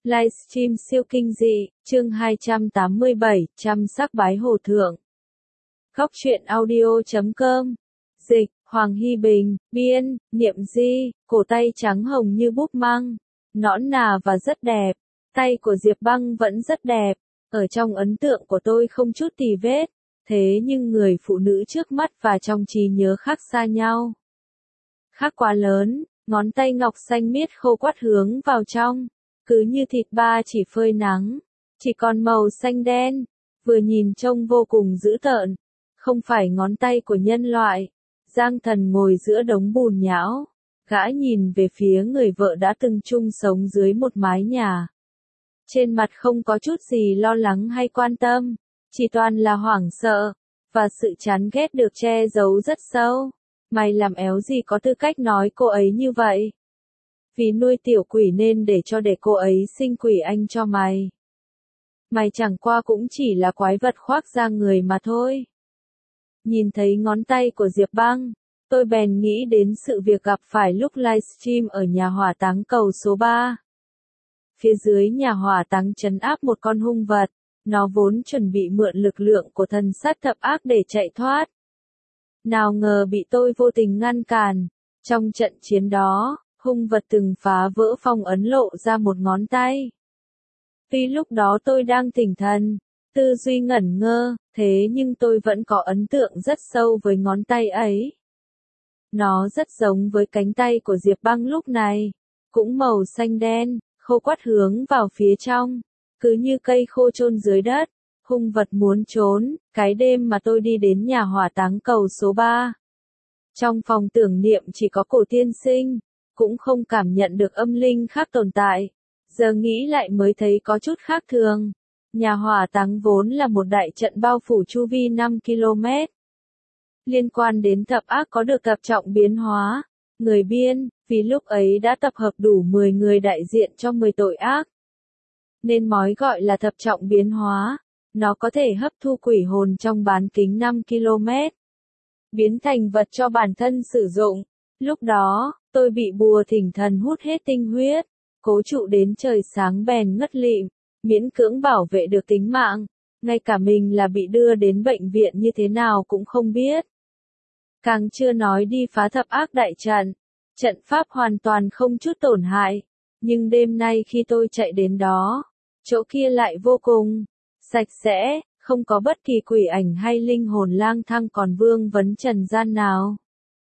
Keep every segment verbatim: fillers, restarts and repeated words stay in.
Livestream siêu kinh dị, chương hai trăm tám mươi bảy, trăm sắc bái hồ thượng. Góc truyện audio chấm com. Dịch, Hoàng Hy Bình, biên, Niệm Di, cổ tay trắng hồng như búp măng, nõn nà và rất đẹp. Tay của Diệp Băng vẫn rất đẹp, ở trong ấn tượng của tôi không chút tì vết, thế nhưng người phụ nữ trước mắt và trong trí nhớ khác xa nhau. Khác quá lớn, ngón tay ngọc xanh miết khô quắt hướng vào trong, cứ như thịt ba chỉ phơi nắng, chỉ còn màu xanh đen, vừa nhìn trông vô cùng dữ tợn, không phải ngón tay của nhân loại. Giang Thần ngồi giữa đống bùn nhão, gã nhìn về phía người vợ đã từng chung sống dưới một mái nhà. Trên mặt không có chút gì lo lắng hay quan tâm, chỉ toàn là hoảng sợ, và sự chán ghét được che giấu rất sâu. Mày làm éo gì có tư cách nói cô ấy như vậy? Vì nuôi tiểu quỷ nên để cho để cô ấy sinh quỷ anh cho mày. Mày chẳng qua cũng chỉ là quái vật khoác da người mà thôi. Nhìn thấy ngón tay của Diệp Băng, tôi bèn nghĩ đến sự việc gặp phải lúc livestream ở nhà hỏa táng cầu số ba. Phía dưới nhà hỏa táng trấn áp một con hung vật, nó vốn chuẩn bị mượn lực lượng của thần sát thập ác để chạy thoát. Nào ngờ bị tôi vô tình ngăn cản. Trong trận chiến đó, hung vật từng phá vỡ phong ấn lộ ra một ngón tay. Tuy lúc đó tôi đang tỉnh thần, tư duy ngẩn ngơ, thế nhưng tôi vẫn có ấn tượng rất sâu với ngón tay ấy. Nó rất giống với cánh tay của Diệp Băng lúc này, cũng màu xanh đen, khô quắt hướng vào phía trong, cứ như cây khô chôn dưới đất. Hung vật muốn trốn, cái đêm mà tôi đi đến nhà hỏa táng cầu số ba. Trong phòng tưởng niệm chỉ có cổ tiên sinh, cũng không cảm nhận được âm linh khác tồn tại. Giờ nghĩ lại mới thấy có chút khác thường. Nhà hỏa táng vốn là một đại trận bao phủ chu vi năm ki lô mét. Liên quan đến thập ác có được tập trọng biến hóa. Người biên, vì lúc ấy đã tập hợp đủ mười người đại diện cho mười tội ác. Nên mói gọi là thập trọng biến hóa. Nó có thể hấp thu quỷ hồn trong bán kính năm ki lô mét. Biến thành vật cho bản thân sử dụng. Lúc đó, tôi bị bùa thỉnh thần hút hết tinh huyết, cố trụ đến trời sáng bèn ngất lịm, miễn cưỡng bảo vệ được tính mạng. Ngay cả mình là bị đưa đến bệnh viện như thế nào cũng không biết. Càng chưa nói đi phá thập ác đại trận. Trận pháp hoàn toàn không chút tổn hại. Nhưng đêm nay khi tôi chạy đến đó, chỗ kia lại vô cùng sạch sẽ, không có bất kỳ quỷ ảnh hay linh hồn lang thang còn vương vấn trần gian nào.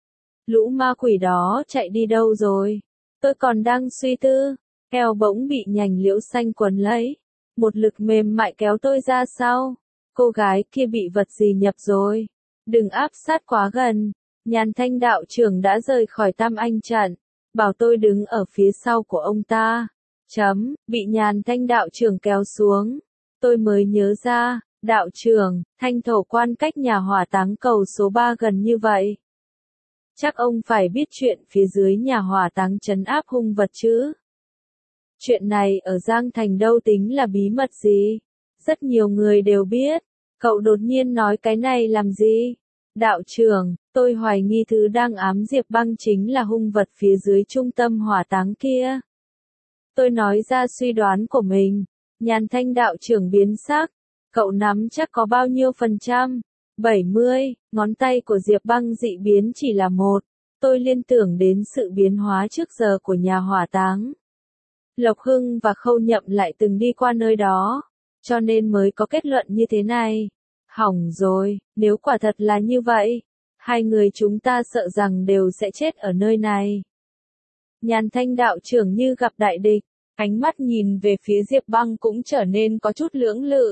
Lũ ma quỷ đó chạy đi đâu rồi? Tôi còn đang suy tư, eo bỗng bị nhành liễu xanh quấn lấy. Một lực mềm mại kéo tôi ra sau. Cô gái kia bị vật gì nhập rồi? Đừng áp sát quá gần. Nhàn Thanh đạo trưởng đã rời khỏi Tam Anh trận, bảo tôi đứng ở phía sau của ông ta. Chấm, bị Nhàn Thanh đạo trưởng kéo xuống. Tôi mới nhớ ra, đạo trưởng, Thanh thổ quan cách nhà hỏa táng cầu số ba gần như vậy. Chắc ông phải biết chuyện phía dưới nhà hỏa táng trấn áp hung vật chứ. Chuyện này ở Giang Thành đâu tính là bí mật gì. Rất nhiều người đều biết. Cậu đột nhiên nói cái này làm gì? Đạo trưởng, tôi hoài nghi thứ đang ám Diệp Băng chính là hung vật phía dưới trung tâm hỏa táng kia. Tôi nói ra suy đoán của mình. Nhàn Thanh đạo trưởng biến sắc. Cậu nắm chắc có bao nhiêu phần trăm? bảy mươi, ngón tay của Diệp Băng dị biến chỉ là một. Tôi liên tưởng đến sự biến hóa trước giờ của nhà hỏa táng. Lộc Hưng và Khâu Nhậm lại từng đi qua nơi đó, cho nên mới có kết luận như thế này. Hỏng rồi, nếu quả thật là như vậy, hai người chúng ta sợ rằng đều sẽ chết ở nơi này. Nhàn Thanh đạo trưởng như gặp đại địch. Ánh mắt nhìn về phía Diệp Băng cũng trở nên có chút lưỡng lự.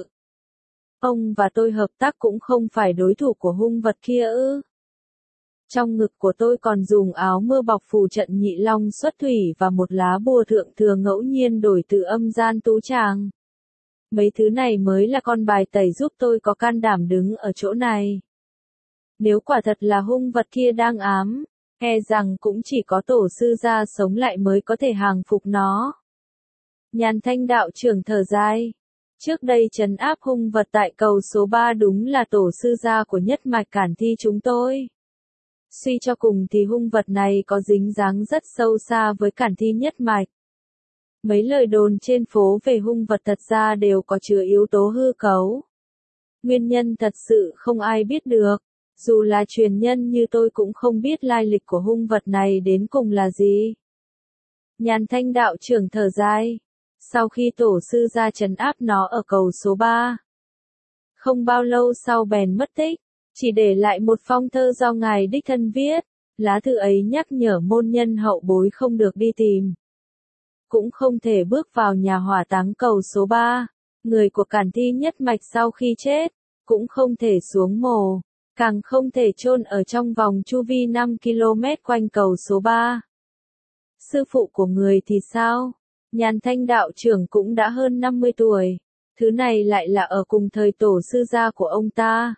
Ông và tôi hợp tác cũng không phải đối thủ của hung vật kia ư. Trong ngực của tôi còn dùng áo mưa bọc phù trận nhị long xuất thủy và một lá bùa thượng thừa ngẫu nhiên đổi từ âm gian tú tràng. Mấy thứ này mới là con bài tẩy giúp tôi có can đảm đứng ở chỗ này. Nếu quả thật là hung vật kia đang ám, e rằng cũng chỉ có tổ sư gia sống lại mới có thể hàng phục nó. Nhàn Thanh đạo trưởng thở dài. Trước đây trấn áp hung vật tại cầu số ba đúng là tổ sư gia của nhất mạch Cản Thi chúng tôi. Suy cho cùng thì hung vật này có dính dáng rất sâu xa với Cản Thi nhất mạch. Mấy lời đồn trên phố về hung vật thật ra đều có chứa yếu tố hư cấu. Nguyên nhân thật sự không ai biết được, dù là truyền nhân như tôi cũng không biết lai lịch của hung vật này đến cùng là gì. Nhàn Thanh đạo trưởng thở dài, sau khi tổ sư ra trấn áp nó ở cầu số ba. Không bao lâu sau bèn mất tích, chỉ để lại một phong thơ do ngài đích thân viết, lá thư ấy nhắc nhở môn nhân hậu bối không được đi tìm. Cũng không thể bước vào nhà hỏa táng cầu số ba, người của Cản Thi Nhất Mạch sau khi chết, cũng không thể xuống mồ, càng không thể chôn ở trong vòng chu vi năm ki lô mét quanh cầu số ba. Sư phụ của người thì sao? Nhàn Thanh đạo trưởng cũng đã hơn năm mươi tuổi, thứ này lại là ở cùng thời tổ sư gia của ông ta.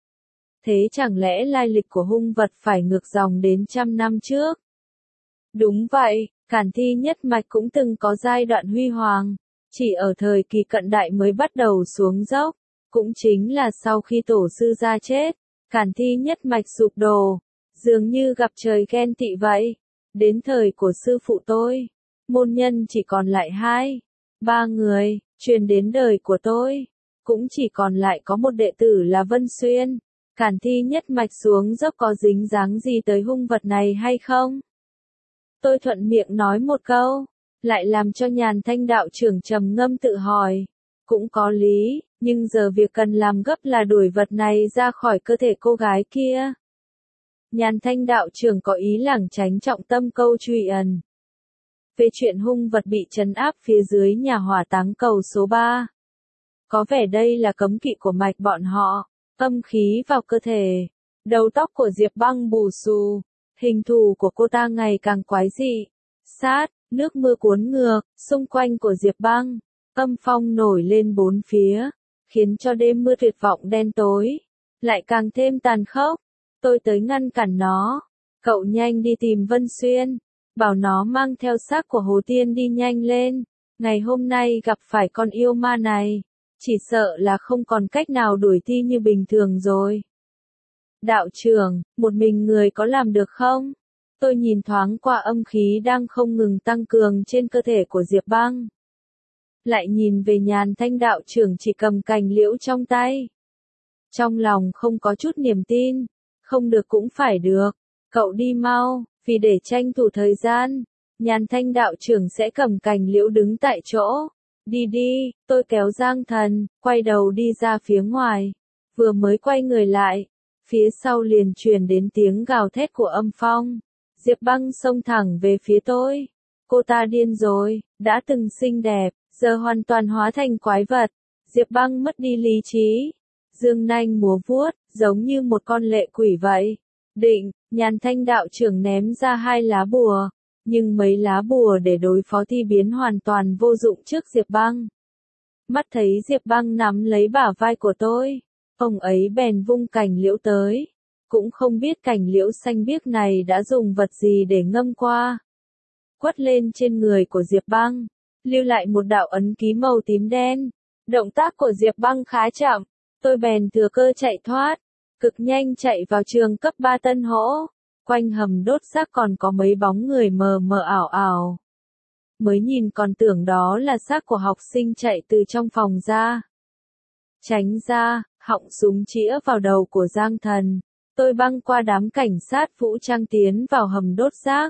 Thế chẳng lẽ lai lịch của hung vật phải ngược dòng đến trăm năm trước? Đúng vậy, Cản Thi Nhất Mạch cũng từng có giai đoạn huy hoàng, chỉ ở thời kỳ cận đại mới bắt đầu xuống dốc, cũng chính là sau khi tổ sư gia chết, Cản Thi Nhất Mạch sụp đổ, dường như gặp trời ghen tị vậy. Đến thời của sư phụ tôi, môn nhân chỉ còn lại hai, ba người, truyền đến đời của tôi, cũng chỉ còn lại có một đệ tử là Vân Xuyên. Cản Thi Nhất Mạch xuống dốc có dính dáng gì tới hung vật này hay không? Tôi thuận miệng nói một câu, lại làm cho Nhàn Thanh đạo trưởng trầm ngâm tự hỏi. Cũng có lý, nhưng giờ việc cần làm gấp là đuổi vật này ra khỏi cơ thể cô gái kia. Nhàn Thanh đạo trưởng có ý lảng tránh trọng tâm câu truy ẩn. Về chuyện hung vật bị trấn áp phía dưới nhà hỏa táng cầu số ba. Có vẻ đây là cấm kỵ của mạch bọn họ, âm khí vào cơ thể. Đầu tóc của Diệp Băng bù xù, hình thù của cô ta ngày càng quái dị. Sát, nước mưa cuốn ngược, xung quanh của Diệp Băng, âm phong nổi lên bốn phía, khiến cho đêm mưa tuyệt vọng đen tối, lại càng thêm tàn khốc. Tôi tới ngăn cản nó, cậu nhanh đi tìm Vân Xuyên, bảo nó mang theo xác của Hồ Tiên đi nhanh lên, ngày hôm nay gặp phải con yêu ma này, chỉ sợ là không còn cách nào đuổi thi như bình thường rồi. Đạo trưởng, một mình người có làm được không? Tôi nhìn thoáng qua âm khí đang không ngừng tăng cường trên cơ thể của Diệp Băng. Lại nhìn về Nhàn Thanh đạo trưởng chỉ cầm cành liễu trong tay. Trong lòng không có chút niềm tin, không được cũng phải được, cậu đi mau, vì để tranh thủ thời gian, Nhàn Thanh đạo trưởng sẽ cầm cành liễu đứng tại chỗ. Đi đi, tôi kéo Giang Thần, quay đầu đi ra phía ngoài, vừa mới quay người lại, phía sau liền truyền đến tiếng gào thét của âm phong. Diệp Băng xông thẳng về phía tôi. Cô ta điên rồi, đã từng xinh đẹp, giờ hoàn toàn hóa thành quái vật. Diệp Băng mất đi lý trí, dương nanh múa vuốt, giống như một con lệ quỷ vậy. Định, Nhàn Thanh đạo trưởng ném ra hai lá bùa, nhưng mấy lá bùa để đối phó thi biến hoàn toàn vô dụng trước Diệp Băng. Mắt thấy Diệp Băng nắm lấy bả vai của tôi, ông ấy bèn vung cành liễu tới, cũng không biết cành liễu xanh biếc này đã dùng vật gì để ngâm qua. Quất lên trên người của Diệp Băng, lưu lại một đạo ấn ký màu tím đen. Động tác của Diệp Băng khá chậm, tôi bèn thừa cơ chạy thoát, cực nhanh chạy vào trường cấp ba Tân Hỗ. Quanh hầm đốt xác còn có mấy bóng người mờ mờ ảo ảo. Mới nhìn còn tưởng đó là xác của học sinh chạy từ trong phòng ra. Tránh ra, họng súng chĩa vào đầu của Giang Thần. Tôi băng qua đám cảnh sát vũ trang tiến vào hầm đốt xác.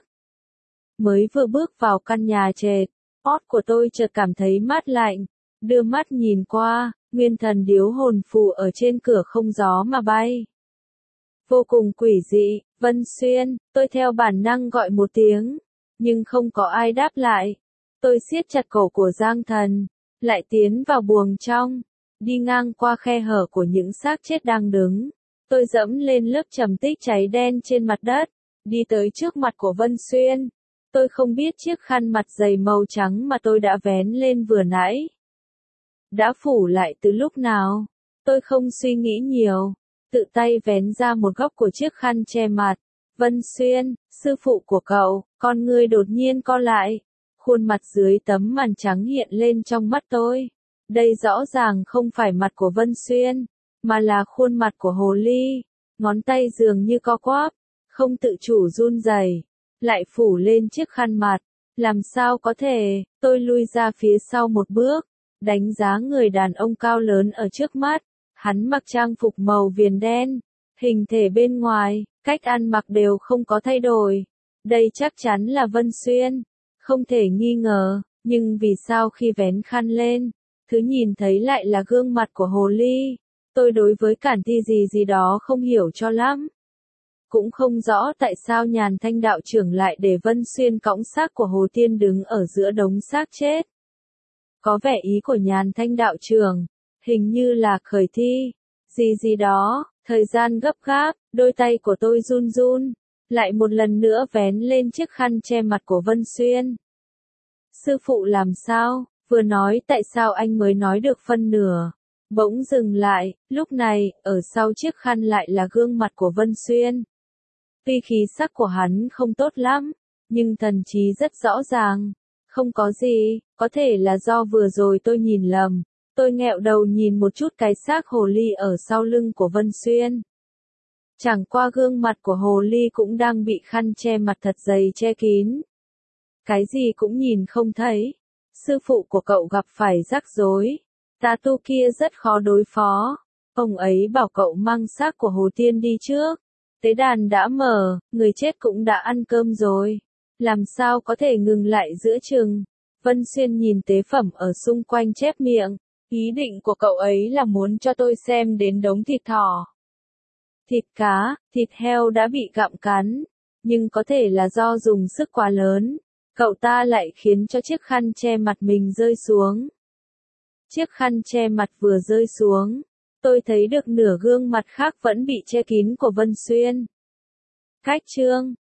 Mới vừa bước vào căn nhà trệt, ót của tôi chợt cảm thấy mát lạnh. Đưa mắt nhìn qua, nguyên thần điếu hồn phù ở trên cửa không gió mà bay. Vô cùng quỷ dị, Vân Xuyên, tôi theo bản năng gọi một tiếng, nhưng không có ai đáp lại. Tôi siết chặt cổ của Giang Thần, lại tiến vào buồng trong, đi ngang qua khe hở của những xác chết đang đứng. Tôi dẫm lên lớp trầm tích cháy đen trên mặt đất, đi tới trước mặt của Vân Xuyên. Tôi không biết chiếc khăn mặt dày màu trắng mà tôi đã vén lên vừa nãy đã phủ lại từ lúc nào. Tôi không suy nghĩ nhiều, tự tay vén ra một góc của chiếc khăn che mặt. Vân Xuyên, sư phụ của cậu, con ngươi đột nhiên co lại. Khuôn mặt dưới tấm màn trắng hiện lên trong mắt tôi. Đây rõ ràng không phải mặt của Vân Xuyên, mà là khuôn mặt của hồ ly. Ngón tay dường như co quắp, không tự chủ run rẩy, lại phủ lên chiếc khăn mặt. Làm sao có thể, tôi lui ra phía sau một bước, đánh giá người đàn ông cao lớn ở trước mắt. Hắn mặc trang phục màu viền đen, hình thể bên ngoài, cách ăn mặc đều không có thay đổi. Đây chắc chắn là Vân Xuyên, không thể nghi ngờ, nhưng vì sao khi vén khăn lên, thứ nhìn thấy lại là gương mặt của hồ ly. Tôi đối với Cản Thi gì gì đó không hiểu cho lắm. Cũng không rõ tại sao Nhàn Thanh đạo trưởng lại để Vân Xuyên cõng xác của Hồ Tiên đứng ở giữa đống xác chết. Có vẻ ý của Nhàn Thanh đạo trưởng, hình như là khởi thi, gì gì đó, thời gian gấp gáp, đôi tay của tôi run run, lại một lần nữa vén lên chiếc khăn che mặt của Vân Xuyên. Sư phụ làm sao, vừa nói tại sao anh mới nói được phân nửa, bỗng dừng lại, lúc này, ở sau chiếc khăn lại là gương mặt của Vân Xuyên. Tuy khí sắc của hắn không tốt lắm, nhưng thần trí rất rõ ràng. Không có gì, có thể là do vừa rồi tôi nhìn lầm. Tôi nghẹo đầu nhìn một chút cái xác hồ ly ở sau lưng của Vân Xuyên. Chẳng qua gương mặt của hồ ly cũng đang bị khăn che mặt thật dày che kín. Cái gì cũng nhìn không thấy. Sư phụ của cậu gặp phải rắc rối. Tà tu kia rất khó đối phó. Ông ấy bảo cậu mang xác của Hồ Tiên đi trước. Tế đàn đã mở, người chết cũng đã ăn cơm rồi. Làm sao có thể ngừng lại giữa chừng? Vân Xuyên nhìn tế phẩm ở xung quanh chép miệng. Ý định của cậu ấy là muốn cho tôi xem đến đống thịt thỏ. Thịt cá, thịt heo đã bị gặm cắn. Nhưng có thể là do dùng sức quá lớn. Cậu ta lại khiến cho chiếc khăn che mặt mình rơi xuống. Chiếc khăn che mặt vừa rơi xuống. Tôi thấy được nửa gương mặt khác vẫn bị che kín của Vân Xuyên. Cách chương